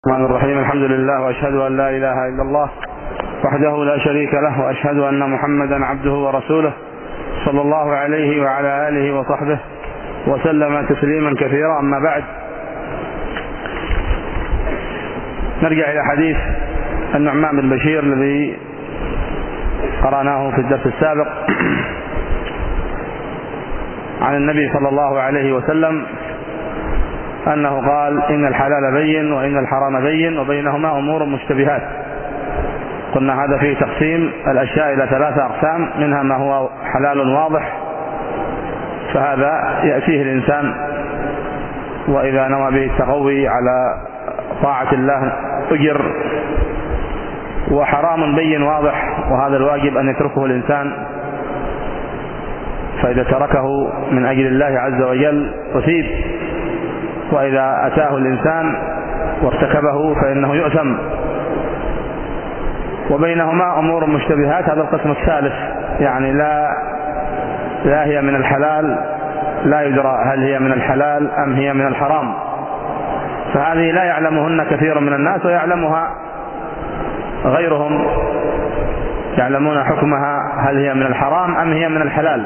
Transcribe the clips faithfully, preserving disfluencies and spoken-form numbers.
الرحمن الرحيم. الحمد لله وأشهد أن لا إله إلا الله وحده لا شريك له، وأشهد أن محمدا عبده ورسوله صلى الله عليه وعلى آله وصحبه وسلم تسليما كثيرا. أما بعد، نرجع إلى حديث النعمان بن بشير الذي قرأناه في الدرس السابق عن النبي صلى الله عليه وسلم أنه قال: إن الحلال بين وإن الحرام بين وبينهما أمور مشتبهات. قلنا هذا فيه تقسيم الأشياء إلى ثلاثة أقسام، منها ما هو حلال واضح، فهذا يأتيه الإنسان وإذا نوى به التقوي على طاعة الله أجر، وحرام بين واضح، وهذا الواجب أن يتركه الإنسان، فإذا تركه من أجل الله عز وجل أثيب، وإذا أتاه الإنسان وارتكبه فإنه يؤثم. وبينهما أمور مشتبهات، هذا القسم الثالث، يعني لا لا هي من الحلال، لا يدرى هل هي من الحلال أم هي من الحرام، فهذه لا يعلمهن كثير من الناس، ويعلمها غيرهم، يعلمون حكمها هل هي من الحرام أم هي من الحلال.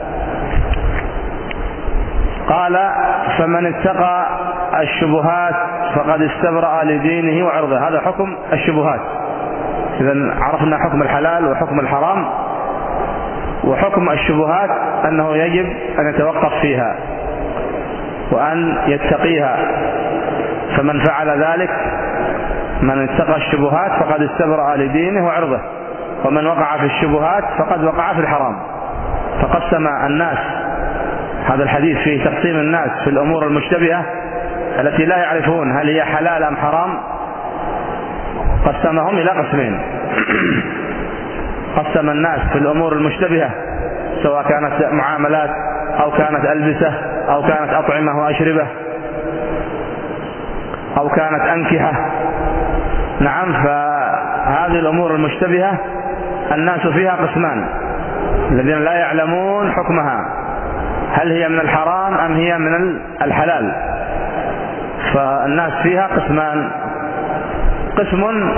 قال: فمن اتقى الشبهات فقد استبرأ لدينه وعرضه. هذا حكم الشبهات. إذن عرفنا حكم الحلال وحكم الحرام، وحكم الشبهات أنه يجب أن يتوقف فيها وأن يتقيها. فمن فعل ذلك، من اتقى الشبهات فقد استبرأ لدينه وعرضه، ومن وقع في الشبهات فقد وقع في الحرام. فقسم الناس، هذا الحديث فيه تقسيم الناس في الأمور المشتبهة التي لا يعرفون هل هي حلال أم حرام، قسمهم إلى قسمين. قسم الناس في الأمور المشتبهة، سواء كانت معاملات أو كانت ألبسة أو كانت أطعمة وأشربة أو كانت أنكحة. نعم، فهذه الأمور المشتبهة الناس فيها قسمان: الذين لا يعلمون حكمها هل هي من الحرام أم هي من الحلال، فالناس فيها قسمان. قسم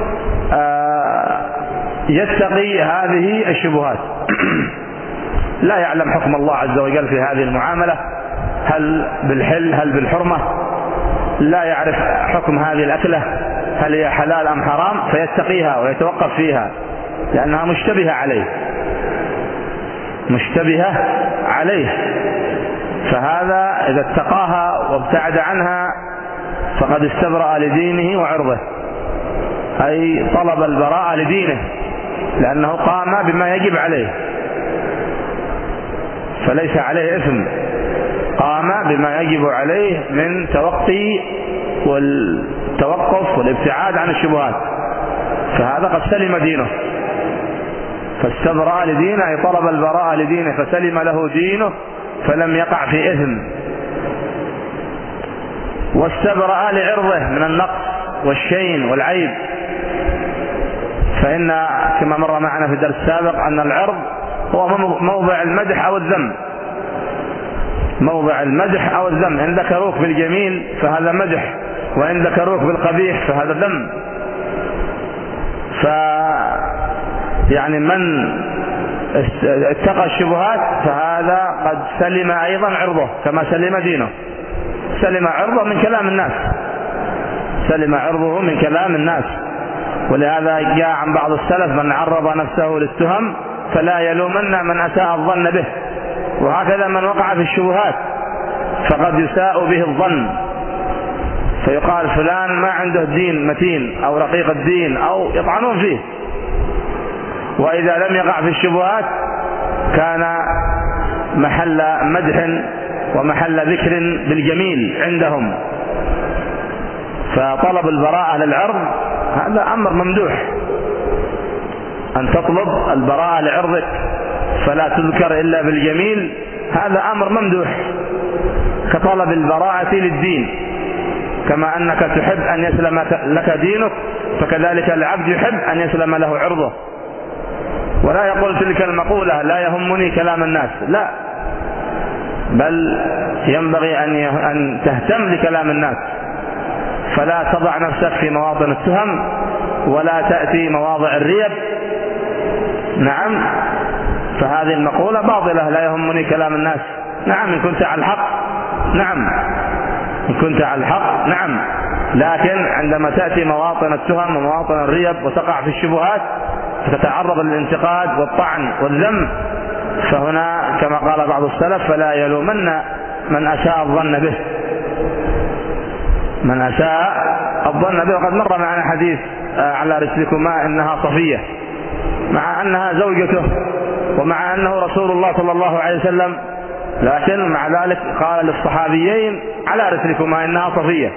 يتقي هذه الشبهات، لا يعلم حكم الله عز وجل في هذه المعاملة، هل بالحل هل بالحرمة، لا يعرف حكم هذه الأكلة هل هي حلال أم حرام، فيتقيها ويتوقف فيها لأنها مشتبهة عليه مشتبهة عليه فهذا إذا اتقاها وابتعد عنها فقد استبرأ لدينه وعرضه، أي طلب البراءة لدينه، لأنه قام بما يجب عليه فليس عليه إثم، قام بما يجب عليه من توقي والتوقف والابتعاد عن الشبهات، فهذا قد سلم دينه. فاستبرأ لدينه أي طلب البراءة لدينه، فسلم له دينه فلم يقع في إثم. واستبرأ لعرضه من النقص والشين والعيب، فإن كما مر معنا في الدرس السابق أن العرض هو موضع المدح أو الذم، موضع المدح أو الذم. إن ذكروك بالجميل فهذا مدح، وإن ذكروك بالقبيح فهذا ذم. ف يعني من اتقى الشبهات فهذا قد سلم أيضا عرضه كما سلم دينه. سلم عرضه من كلام الناس، سلم عرضه من كلام الناس. ولهذا جاء عن بعض السلف: من عرض نفسه للتهم فلا يلومن من أساء الظن به. وهكذا من وقع في الشبهات فقد يساء به الظن، فيقال فلان ما عنده دين متين أو رقيق الدين، أو يطعنون فيه. وإذا لم يقع في الشبهات كان محل مدح ومحل ذكر بالجميل عندهم. فطلب البراءة للعرض هذا أمر ممدوح، أن تطلب البراءة لعرضك فلا تذكر إلا بالجميل، هذا أمر ممدوح، كطلب البراءة للدين. كما أنك تحب أن يسلم لك دينك، فكذلك العبد يحب أن يسلم له عرضه، ولا يقول تلك المقولة: لا يهمني كلام الناس، لا، بل ينبغي أن تهتم لكلام الناس، فلا تضع نفسك في مواطن التهم ولا تأتي مواضع الريب. نعم، فهذه المقولة باطلة، لا يهمني كلام الناس. نعم إن كنت على الحق، نعم إن كنت على الحق نعم، لكن عندما تأتي مواطن التهم ومواطن الريب وتقع في الشبهات فتتعرض للانتقاد والطعن والذم، فهنا كما قال بعض السلف: فلا يلومن من أساء الظن به، من أساء الظن به. وقد مر معنا حديث على رسلكما إنها صفية، مع أنها زوجته ومع أنه رسول الله صلى الله عليه وسلم، لكن مع ذلك قال للصحابيين: على رسلكما إنها صفية.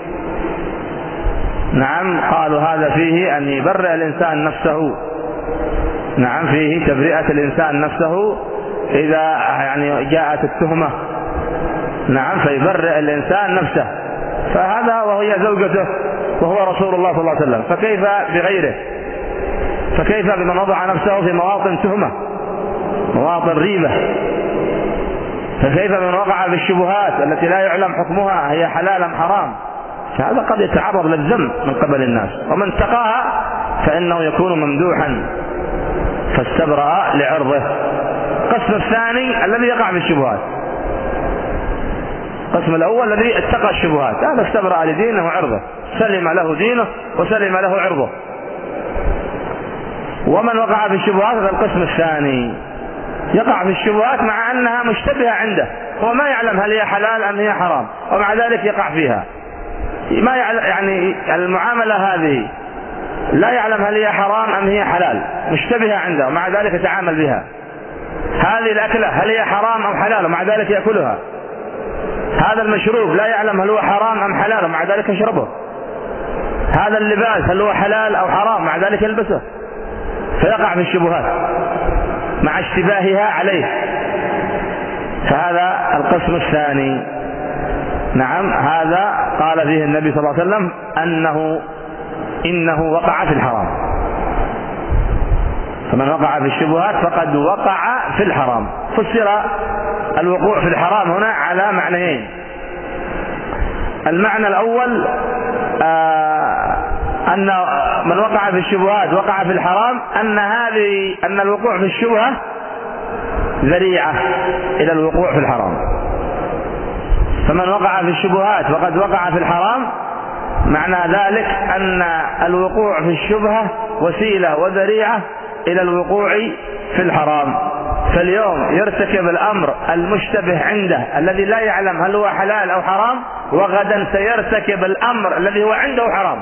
نعم، قالوا هذا فيه أن يبرئ الإنسان نفسه. نعم، فيه تبرئة الإنسان نفسه إذا يعني جاءت التهمة. نعم، فيبرئ الإنسان نفسه، فهذا وهي زوجته وهو رسول الله صلى الله عليه وسلم، فكيف بغيره؟ فكيف بمن وضع نفسه في مواطن تهمة، مواطن ريبة؟ فكيف بمن وقع في الشبهات التي لا يعلم حكمها هي حلال أم حرام؟ فهذا قد يتعرض للذم من قبل الناس، ومن اتقاها فإنه يكون ممدوحا فاستبرأ لعرضه. القسم الثاني الذي يقع في الشبهات. القسم الأول الذي اتقى الشبهات، هذا استبرأ لدينه وعرضه، سلم له دينه وسلم له عرضه. ومن وقع في الشبهات هذا القسم الثاني، يقع في الشبهات مع أنها مشتبهة عنده، هو ما يعلم هل هي حلال أم هي حرام، ومع ذلك يقع فيها. ما يعلم يعني المعاملة هذه لا يعلم هل هي حرام أم هي حلال، مشتبهة عنده ومع ذلك يتعامل بها. هذه الأكلة هل هي حرام أم حلال ومع ذلك يأكلها. هذا المشروب لا يعلم هل هو حرام أم حلال ومع ذلك يشربه. هذا اللباس هل هو حلال أو حرام مع ذلك يلبسه، فيقع في الشبهات مع اشتباهها عليه. فهذا القسم الثاني. نعم، هذا قال فيه النبي صلى الله عليه وسلم أنه إنه وقع في الحرام. فمن وقع في الشبهات فقد وقع في الحرام. فسر الوقوع في الحرام هنا على معنيين. المعنى الأول آه أن من وقع في الشبهات وقع في الحرام، أن هذه أن الوقوع في الشبهة ذريعة إلى الوقوع في الحرام. فمن وقع في الشبهات وقد وقع في الحرام، معنى ذلك أن الوقوع في الشبهة وسيلة وذريعة إلى الوقوع في الحرام. فاليوم يرتكب الأمر المشتبه عنده الذي لا يعلم هل هو حلال أو حرام، وغدا سيرتكب الأمر الذي هو عنده حرام.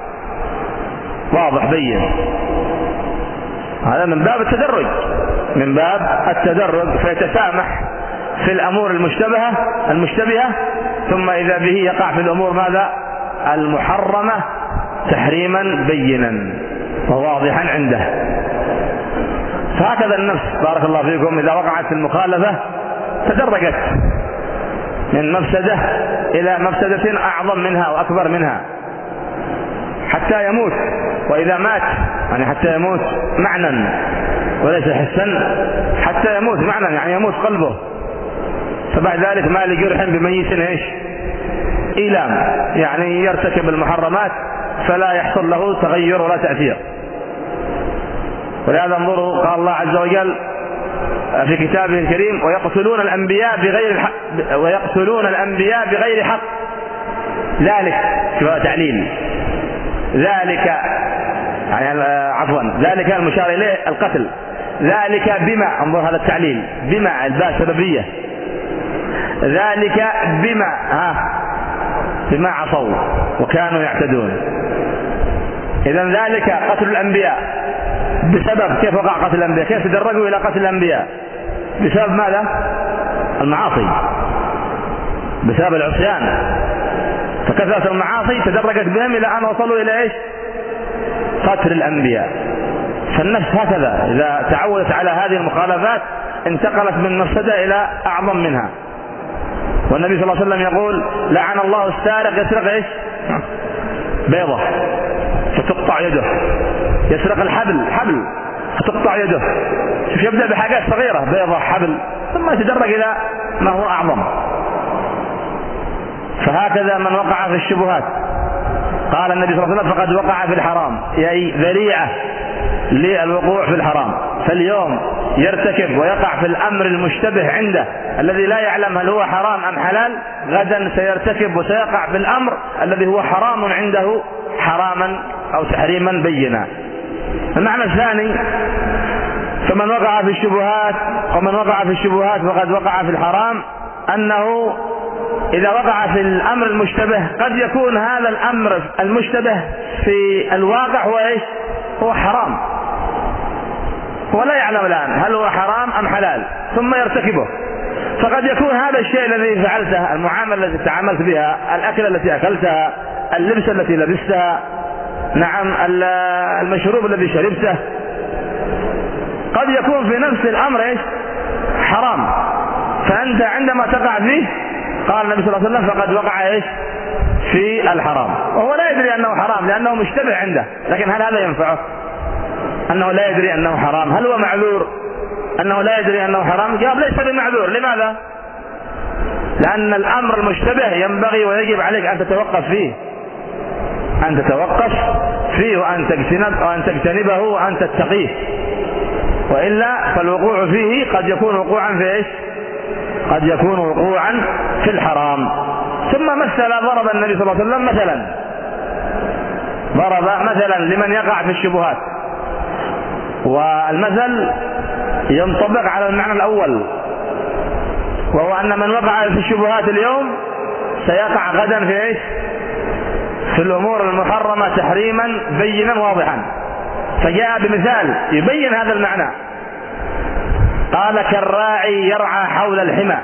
واضح بين. هذا من باب التدرج، من باب التدرج، فيتسامح في الأمور المشتبهة المشتبهة ثم إذا به يقع في الأمور ماذا؟ المحرمة تحريما بينا وواضحا عنده. فهكذا النفس بارك الله فيكم إذا وقعت في المخالفة تدرجت من مفسدة إلى مفسدة أعظم منها وأكبر منها حتى يموت. وإذا مات يعني حتى يموت معنى وليس حسا، حتى يموت معنى يعني يموت قلبه. فبعد ذلك ما لجرح بميت ايش؟ إيلام، يعني يرتكب المحرمات فلا يحصل له تغير ولا تأثير. ولهذا انظروا قال الله عز وجل في كتابه الكريم: ويقتلون الأنبياء بغير الحق ويقتلون الأنبياء بغير حق. ذلك تعليل، ذلك يعني عفوا ذلك المشار إليه القتل. ذلك بما، انظر هذا التعليل، بما الباء سببية. ذلك بما ها بما عصوا وكانوا يعتدون. إذن ذلك قتل الأنبياء بسبب، كيف وقع قتل الأنبياء؟ كيف تدرجوا إلى قتل الأنبياء؟ بسبب ماذا؟ المعاصي، بسبب العصيان. فكثرة المعاصي تدرجت بهم إلى أن وصلوا إلى إيش؟ قتل الأنبياء. فالنفس هكذا إذا تعودت على هذه المخالفات انتقلت من مفسدة إلى أعظم منها. والنبي صلى الله عليه وسلم يقول: لعن الله السارق يسرق إيش؟ بيضة فتقطع يده. يسرق الحبل، حبل فتقطع يده. شوف، يبدأ بحاجات صغيرة، بيضة، حبل، ثم يتدرج إلى ما هو أعظم. فهكذا من وقع في الشبهات قال النبي صلى الله عليه وسلم فقد وقع في الحرام، أي ذريعة للوقوع في الحرام. فاليوم يرتكب ويقع في الأمر المشتبه عنده الذي لا يعلم هل هو حرام أم حلال، غدا سيرتكب وسيقع في الأمر الذي هو حرام عنده حراما أو تحريما بينا. المعنى الثاني: فمن وقع في الشبهات ومن وقع في الشبهات فقد وقع في الحرام، أنه إذا وقع في الأمر المشتبه قد يكون هذا الأمر المشتبه في الواقع هو إيش؟ هو حرام، هو لا يعلم الآن هل هو حرام أم حلال، ثم يرتكبه. فقد يكون هذا الشيء الذي فعلته، المعاملة التي تعاملت بها، الأكلة التي أكلتها، اللبسة التي لبستها، نعم المشروب الذي شربته، قد يكون في نفس الأمر إيش؟ حرام. فأنت عندما تقع فيه، قال النبي صلى الله عليه وسلم فقد وقع إيش؟ في الحرام، وهو لا يدري أنه حرام لأنه مشتبه عنده. لكن هل هذا ينفعه؟ أنه لا يدري أنه حرام، هل هو معذور أنه لا يدري أنه حرام؟ جاب ليس بمعذور. لماذا؟ لأن الأمر المشتبه ينبغي ويجب عليك أن تتوقف فيه، أن تتوقف فيه وأن تجتنب وأن تجتنبه وأن تتقيه، وإلا فالوقوع فيه قد يكون وقوعا في إيش؟ قد يكون وقوعا في الحرام. ثم مثل، ضرب النبي صلى الله عليه وسلم مثلا، ضرب مثلا لمن يقع في الشبهات، والمثل ينطبق على المعنى الأول، وهو أن من وقع في الشبهات اليوم سيقع غدا في إيش؟ في الأمور المحرمة تحريما بينا واضحا. فجاء بمثال يبين هذا المعنى، قال: كالراعي يرعى حول الحمى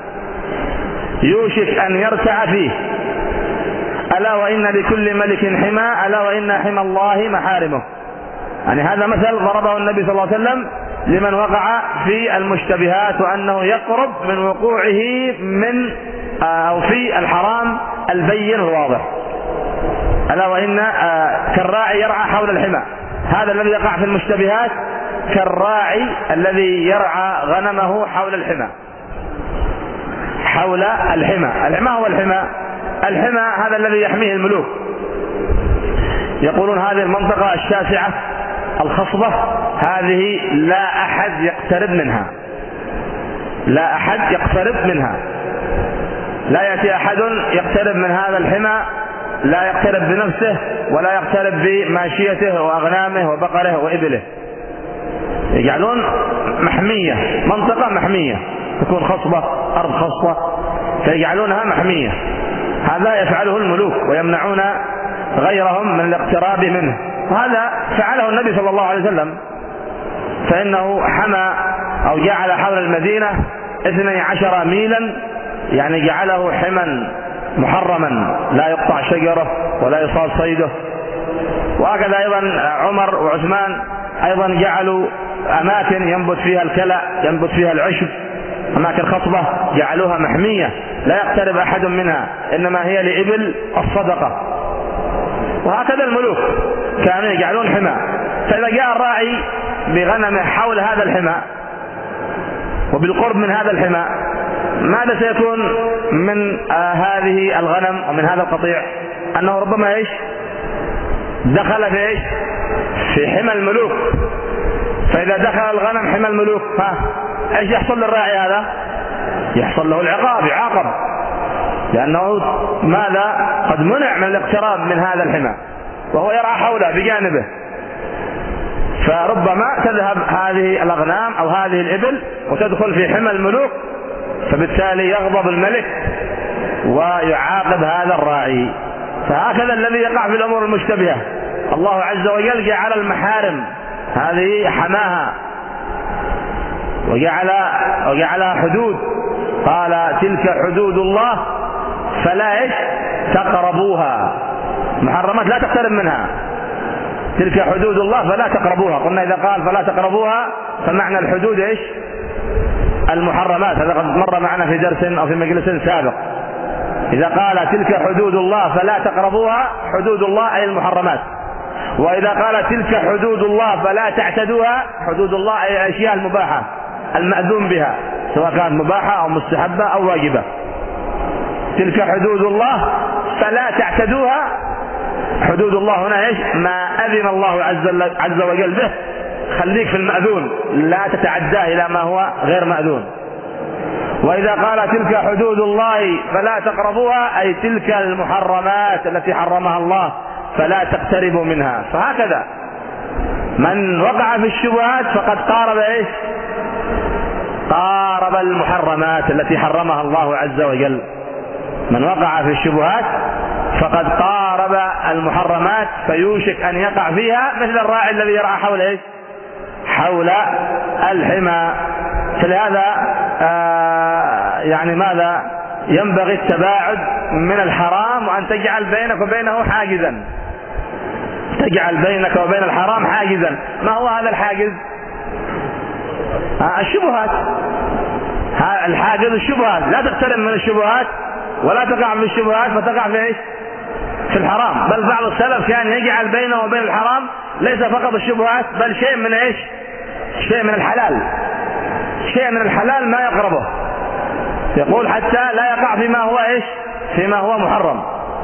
يوشك أن يرتع فيه، ألا وإن لكل ملك حمى، ألا وإن حمى الله محارمه. يعني هذا مثل ضربه النبي صلى الله عليه وسلم لمن وقع في المشتبهات، وأنه يقرب من وقوعه من أو في الحرام البين الواضح. ألا وإن كالراعي يرعى حول الحمى، هذا الذي يقع في المشتبهات كالراعي الذي يرعى غنمه حول الحمى. حول الحمى، الحمى هو الحمى، الحمى هذا الذي يحميه الملوك. يقولون هذه المنطقة الشاسعة الخصبة هذه لا أحد يقترب منها، لا أحد يقترب منها، لا يأتي أحد يقترب من هذا الحمى، لا يقترب بنفسه ولا يقترب بماشيته وأغنامه وبقره وإبله. يجعلون محمية، منطقة محمية، تكون خصبة، أرض خصبة، فيجعلونها محمية. هذا يفعله الملوك ويمنعون غيرهم من الاقتراب منه، وهذا فعله النبي صلى الله عليه وسلم، فإنه حمى أو جعل حول المدينة اثني عشر ميلا، يعني جعله حما محرما لا يقطع شجره ولا يصاد صيده. وهكذا أيضا عمر وعثمان أيضا جعلوا أماكن ينبت فيها الكلأ، ينبت فيها العشب، أماكن خصبة جعلوها محمية لا يقترب أحد منها، إنما هي لإبل الصدقة. وهكذا الملوك كانوا يجعلون حمى. فإذا جاء الراعي بغنمه حول هذا الحمى وبالقرب من هذا الحمى، ماذا سيكون من آه هذه الغنم ومن هذا القطيع؟ أنه ربما إيش؟ دخل في إيش؟ في حمى الملوك. فإذا دخل الغنم حمى الملوك، ها إيش يحصل للراعي هذا؟ يحصل له العقاب، يعاقب، لأنه ماذا؟ قد منع من الاقتراب من هذا الحمى وهو يرعى حوله بجانبه. فربما تذهب هذه الأغنام أو هذه الإبل وتدخل في حمى الملوك، فبالتالي يغضب الملك ويعاقب هذا الراعي. فهكذا الذي يقع في الأمور المشتبهة، الله عز وجل جعل المحارم هذه حماها وجعل وجعلها حدود، قال: تلك حدود الله فلا إيش؟ تقربوها. محرمات لا تقترب منها، تلك حدود الله فلا تقربوها. قلنا إذا قال فلا تقربوها فمعنى الحدود إيش؟ المحرمات. هذا قد مر معنا في درس أو في مجلس سابق. إذا قال تلك حدود الله فلا تقربوها، حدود الله أي المحرمات. وإذا قال تلك حدود الله فلا تعتدوها، حدود الله أي الأشياء المباحة المأذون بها، سواء كانت مباحة أو مستحبة أو واجبة. تلك حدود الله فلا تعتدوها، حدود الله هنا ايش؟ ما أذن الله عز وجل به، خليك في المأذون، لا تتعداه إلى ما هو غير مأذون. وإذا قال تلك حدود الله فلا تقربوها، أي تلك المحرمات التي حرمها الله فلا تقتربوا منها. فهكذا من وقع في الشبهات فقد قارب ايش؟ قارب المحرمات التي حرمها الله عز وجل. من وقع في الشبهات فقد قارب المحرمات، فيوشك أن يقع فيها مثل الراعي الذي يرعى حول ايش؟ حول الحمى. فلهذا آه يعني ماذا؟ ينبغي التباعد من الحرام، وأن تجعل بينك وبينه حاجزا، تجعل بينك وبين الحرام حاجزا. ما هو هذا الحاجز؟ آه الشبهات. الحاجز الشبهات، لا تقترب من الشبهات ولا تقع في الشبهات فتقع في ايش؟ في الحرام. بل بعض السلف كان يجعل بينه وبين الحرام ليس فقط الشبهات، بل شيء من ايش؟ شيء من الحلال، شيء من الحلال ما يقربه، يقول حتى لا يقع فيما هو ايش؟ فيما هو محرم.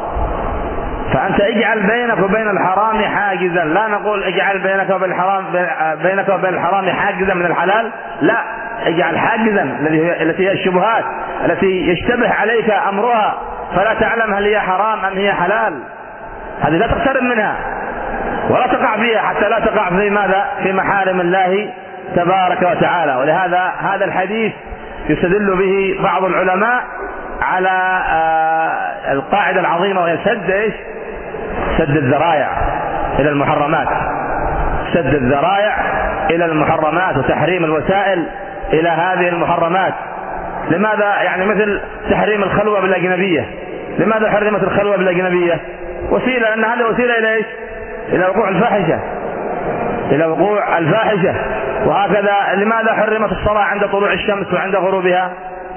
فأنت اجعل بينك وبين الحرام حاجزا، لا نقول اجعل بينك وبين الحرام بينك وبين الحرام حاجزا من الحلال، لا، اجعل حاجزا التي هي الشبهات التي يشتبه عليك أمرها فلا تعلم هل هي حرام أم هي حلال، هذه لا تقترب منها ولا تقع فيها حتى لا تقع في ماذا؟ في محارم الله تبارك وتعالى. ولهذا هذا الحديث يستدل به بعض العلماء على آه القاعدة العظيمة، وهي سد ايش؟ سد الذرائع إلى المحرمات، سد الذرائع إلى المحرمات وتحريم الوسائل إلى هذه المحرمات. لماذا؟ يعني مثل تحريم الخلوة بالأجنبية، لماذا حرمت الخلوة بالأجنبية؟ وسيلة، أن هذه وسيلة إلى ايش؟ إلى وقوع الفاحشة، إلى وقوع الفاحشة. وهكذا لماذا حرمت الصلاة عند طلوع الشمس وعند غروبها؟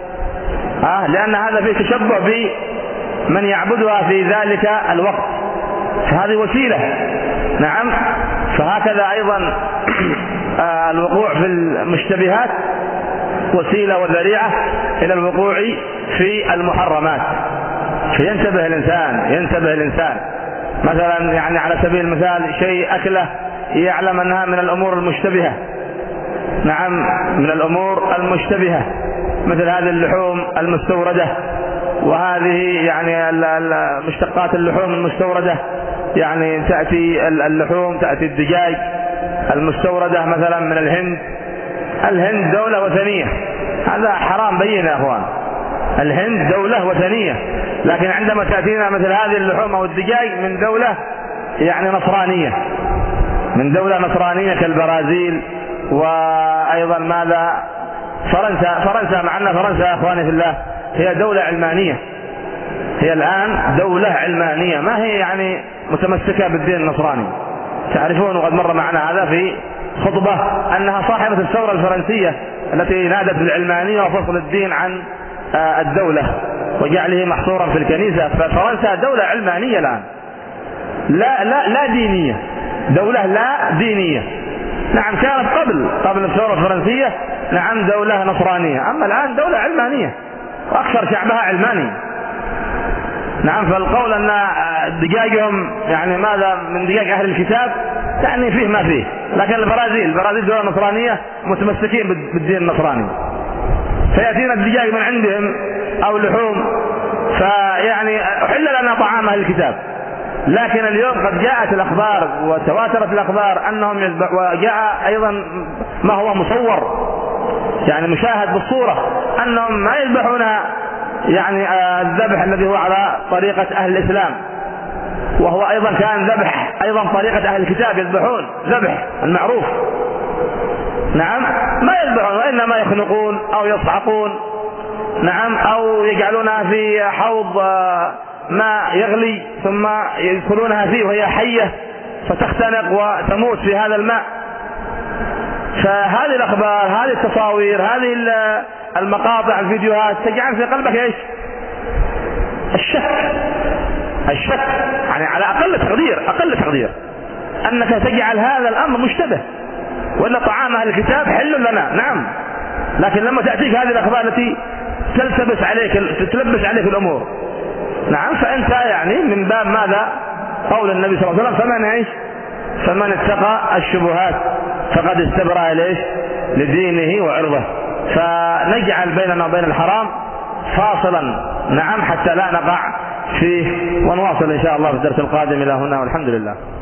آه لأن هذا فيه تشبه بمن يعبدها في ذلك الوقت، فهذه وسيلة. نعم. فهكذا أيضا آه الوقوع في المشتبهات وسيلة وذريعة إلى الوقوع في المحرمات. فينتبه الإنسان، ينتبه الإنسان مثلا، يعني على سبيل المثال شيء أكله يعلم أنها من الأمور المشتبهة، نعم، من الأمور المشتبهة، مثل هذه اللحوم المستوردة، وهذه يعني مشتقات اللحوم المستوردة، يعني تأتي اللحوم، تأتي الدجاج المستوردة مثلا من الهند. الهند دولة وثنية، هذا حرام بين يا أخوان، الهند دولة وثنية، لكن عندما تأتينا مثل هذه اللحوم أو الدجاج من دولة يعني نصرانية، من دولة نصرانية كالبرازيل، وأيضا ماذا؟ فرنسا. فرنسا مع أن فرنسا يا أخواني في الله هي دولة علمانية، هي الآن دولة علمانية، ما هي يعني متمسكة بالدين النصراني. تعرفون وقد مر معنا هذا في خطبة أنها صاحبة الثورة الفرنسية التي نادت بالعلمانية وفصل الدين عن الدولة وجعله محصورا في الكنيسة. ففرنسا دولة علمانية الآن، لا لا لا دينية، دولة لا دينية. نعم، كانت قبل قبل الثورة الفرنسية نعم دولة نصرانية، أما الآن دولة علمانية وأكثر شعبها علماني. نعم. فالقول أن دجاجهم يعني ماذا من دجاج أهل الكتاب يعني فيه ما فيه، لكن البرازيل البرازيل دولة نصرانية متمسكين بالدين النصراني، فيأتينا الدجاج من عندهم أو لحوم، فيعني أحل لنا طعام أهل الكتاب. لكن اليوم قد جاءت الأخبار وتواترت الأخبار أنهم يذبح، وجاء أيضا ما هو مصور يعني مشاهد بالصورة أنهم ما يذبحون يعني الذبح الذي هو على طريقة أهل الإسلام، وهو أيضا كان ذبح أيضا طريقة أهل الكتاب، يذبحون ذبح المعروف. نعم، ما يذبحون وإنما يخنقون أو يصعقون، نعم، أو يجعلونها في حوض ماء يغلي ثم يدخلونها فيه وهي حية فتختنق وتموت في هذا الماء. فهذه الأخبار، هذه التصاوير، هذه المقاطع، الفيديوهات تجعل في قلبك ايش؟ الشك، الشك يعني على أقل تقدير، أقل تقدير أنك تجعل هذا الأمر مشتبه، ولا طعام أهل الكتاب حل لنا. نعم، لكن لما تأتيك هذه الأخبار التي تلتبس عليك، تلبس عليك الأمور، نعم، فأنت يعني من باب ماذا؟ قول النبي صلى الله عليه وسلم فمن ايش فمن اتقى الشبهات فقد استبرأ ليش لدينه وعرضه. فنجعل بيننا وبين الحرام فاصلا نعم حتى لا نقع فيه. ونواصل إن شاء الله في الدرس القادم. إلى هنا والحمد لله.